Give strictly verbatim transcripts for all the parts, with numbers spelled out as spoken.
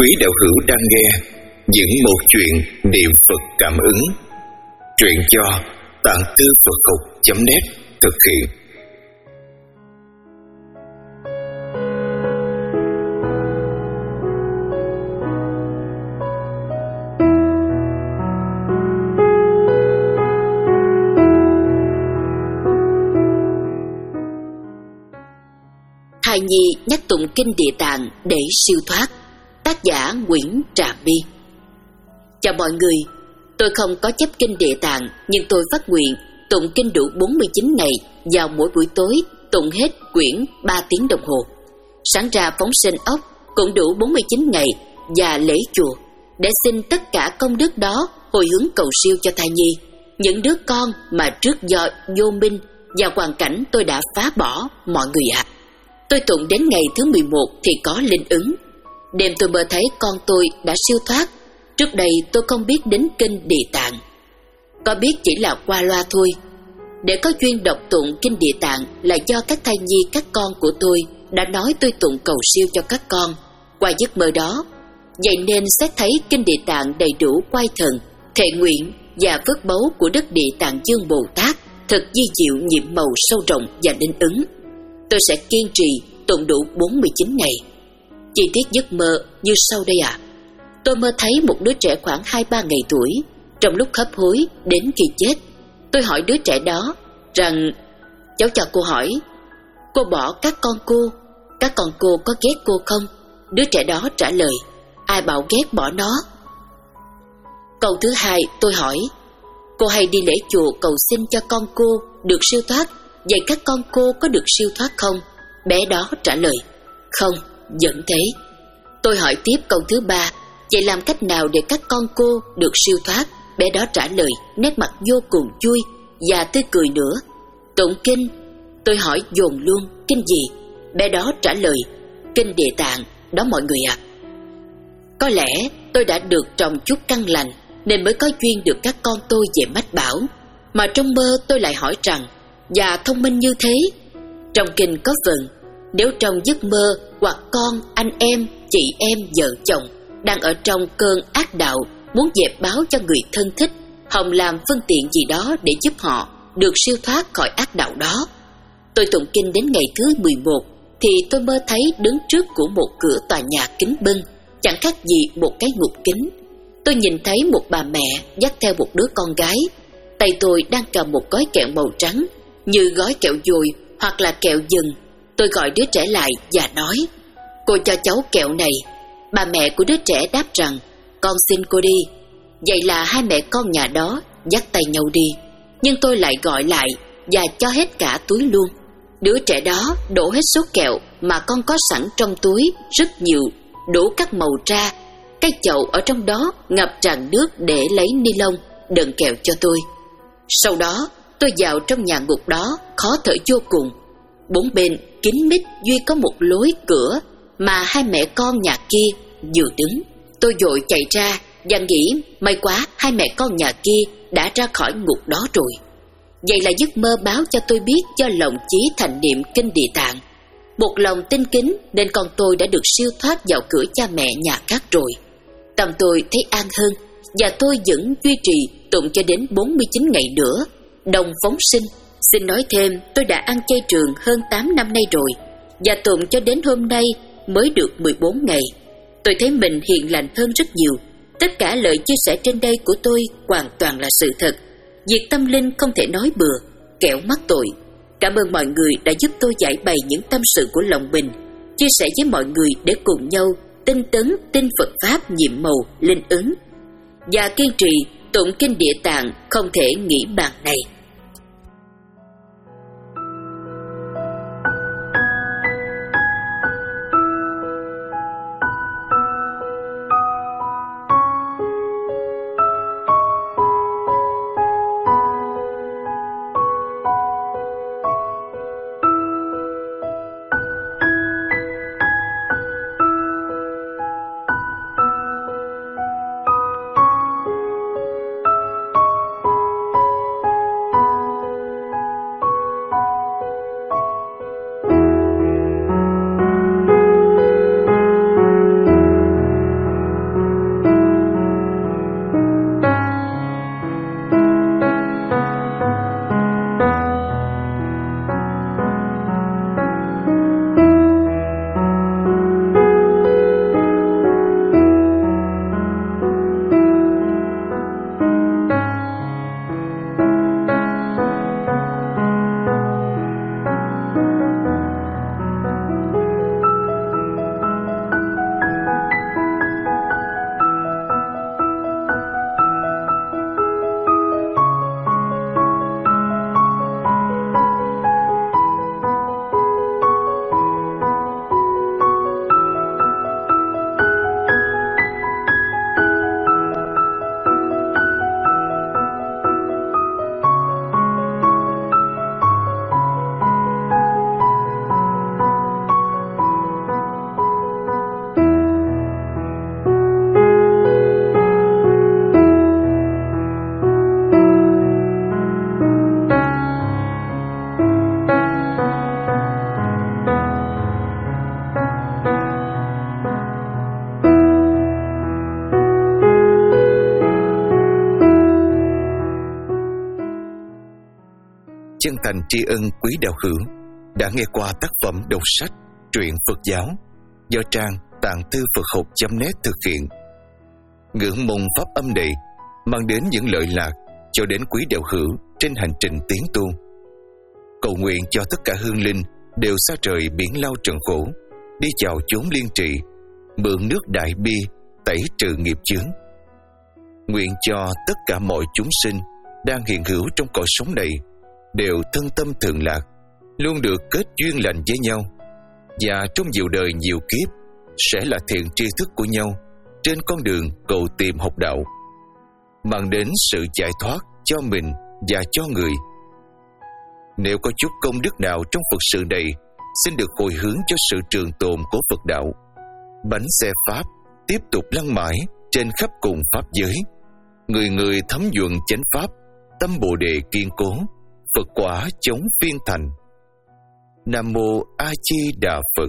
Quý đạo hữu đang nghe những một chuyện niệm Phật cảm ứng. Truyện do tạng thư Phật học chấm net thực hiện. Hài Nhi nhắc tụng kinh Địa Tạng để siêu thoát. Tác giả Nguyễn Trà My. Chào mọi người, tôi không có chấp kinh Địa Tạng, nhưng tôi phát nguyện tụng kinh đủ bốn mươi chín ngày, vào mỗi buổi tối tụng hết quyển ba tiếng đồng hồ. Sáng ra phóng sinh ốc cũng đủ bốn mươi chín ngày và lễ chùa, để xin tất cả công đức đó hồi hướng cầu siêu cho thai nhi, những đứa con mà trước do vô minh và hoàn cảnh tôi đã phá bỏ mọi người ạ. À. Tôi tụng đến ngày thứ mười một thì có linh ứng. Đêm tôi mơ thấy con tôi đã siêu thoát. Trước đây tôi không biết đến kinh Địa Tạng, có biết chỉ là qua loa thôi. Để có duyên đọc tụng kinh Địa Tạng là do các thai nhi các con của tôi đã nói tôi tụng cầu siêu cho các con qua giấc mơ đó. Vậy nên xét thấy kinh Địa Tạng đầy đủ quay thần, thệ nguyện và phước báu của Đức Địa Tạng Dương Bồ Tát thật di diệu, nhiệm màu sâu rộng và linh ứng. Tôi sẽ kiên trì tụng đủ bốn mươi chín ngày. Chi tiết giấc mơ như sau đây ạ. À. Tôi mơ thấy một đứa trẻ khoảng hai ba ngày tuổi, trong lúc hấp hối đến khi chết. Tôi hỏi đứa trẻ đó rằng, cháu cho cô hỏi, cô bỏ các con cô, các con cô có ghét cô không? Đứa trẻ đó trả lời, ai bảo ghét bỏ nó. Câu thứ hai tôi hỏi, cô hay đi lễ chùa cầu xin cho con cô được siêu thoát, vậy các con cô có được siêu thoát không? Bé đó trả lời, không, vẫn thế. Tôi hỏi tiếp câu thứ ba, vậy làm cách nào để các con cô được siêu thoát? Bé đó trả lời, nét mặt vô cùng vui và tươi cười nữa. Tụng kinh. Tôi hỏi dồn luôn, kinh gì? Bé đó trả lời, kinh Địa Tạng đó mọi người ạ. À. Có lẽ tôi đã được trồng chút căn lành nên mới có duyên được các con tôi về mách bảo. Mà trong mơ tôi lại hỏi rằng, và thông minh như thế. Trong kinh có phần, nếu trong giấc mơ hoặc con, anh em, chị em, vợ chồng đang ở trong cơn ác đạo, muốn dẹp báo cho người thân thích, hòng làm phương tiện gì đó để giúp họ được siêu thoát khỏi ác đạo đó. Tôi tụng kinh đến ngày thứ mười một thì tôi mơ thấy đứng trước của một cửa tòa nhà kính bưng, chẳng khác gì một cái ngục kính. Tôi nhìn thấy một bà mẹ dắt theo một đứa con gái. Tay tôi đang cầm một gói kẹo màu trắng, như gói kẹo dồi hoặc là kẹo dừng. Tôi gọi đứa trẻ lại và nói, cô cho cháu kẹo này. Bà mẹ của đứa trẻ đáp rằng, con xin cô đi. Vậy là hai mẹ con nhà đó dắt tay nhau đi. Nhưng tôi lại gọi lại và cho hết cả túi luôn. Đứa trẻ đó đổ hết số kẹo mà con có sẵn trong túi rất nhiều, đổ các màu ra. Cái chậu ở trong đó ngập tràn nước để lấy ni lông đựng kẹo cho tôi. Sau đó tôi vào trong nhà ngục đó, khó thở vô cùng. Bốn bên kín mít, duy có một lối cửa mà hai mẹ con nhà kia vừa đứng. Tôi vội chạy ra và nghĩ may quá hai mẹ con nhà kia đã ra khỏi ngục đó rồi. Vậy là giấc mơ báo cho tôi biết do lòng chí thành niệm kinh Địa Tạng. Một lòng tin kính nên con tôi đã được siêu thoát vào cửa cha mẹ nhà khác rồi. Tâm tôi thấy an hơn và tôi vẫn duy trì tụng cho đến bốn mươi chín ngày nữa. Đồng phóng sinh. Xin nói thêm, tôi đã ăn chay trường hơn tám năm nay rồi và tụng cho đến hôm nay mới được mười bốn ngày. Tôi thấy mình hiền lành hơn rất nhiều. Tất cả lời chia sẻ trên đây của tôi hoàn toàn là sự thật. Việc tâm linh không thể nói bừa, kẻo mắc tội. Cảm ơn mọi người đã giúp tôi giải bày những tâm sự của lòng mình, chia sẻ với mọi người để cùng nhau tinh tấn tin Phật Pháp nhiệm màu linh ứng và kiên trì tụng kinh Địa Tạng không thể nghĩ bàn này. chân thành tri ân quý đạo hữu đã nghe qua tác phẩm đọc sách truyện Phật giáo do trang tạng thư Phật học chấm net thực hiện. Ngưỡng mong pháp âm này mang đến những lợi lạc cho đến quý đạo hữu trên hành trình tiến tu. Cầu nguyện cho tất cả hương linh đều xa trời biển lao trần khổ, đi vào chốn liên trị, mượn nước đại bi tẩy trừ nghiệp chướng. Nguyện cho tất cả mọi chúng sinh đang hiện hữu trong cõi sống này đều thân tâm thường lạc, luôn được kết duyên lành với nhau, và trong nhiều đời nhiều kiếp sẽ là thiện tri thức của nhau trên con đường cầu tìm học đạo, mang đến sự giải thoát cho mình và cho người. Nếu có chút công đức nào trong Phật sự này, xin được hồi hướng cho sự trường tồn của Phật đạo. Bánh xe Pháp tiếp tục lăn mãi trên khắp cùng Pháp giới, người người thấm nhuận chánh Pháp, tâm Bồ Đề kiên cố, Phật quả chống phiên thành. Nam Mô A Di Đà Phật.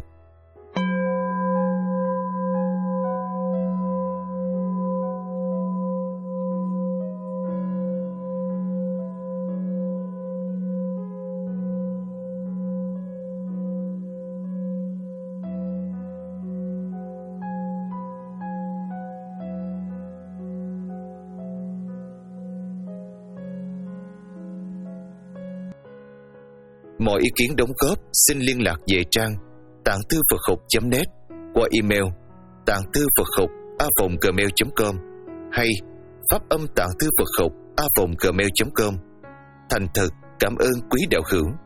Mọi ý kiến đóng góp xin liên lạc về trang tạng thư Phật học chấm net qua email tạng thư Phật học a vòng gmail chấm com hay pháp âm tạng thư Phật học a vòng gmail chấm com. Thành thật cảm ơn quý đạo hữu.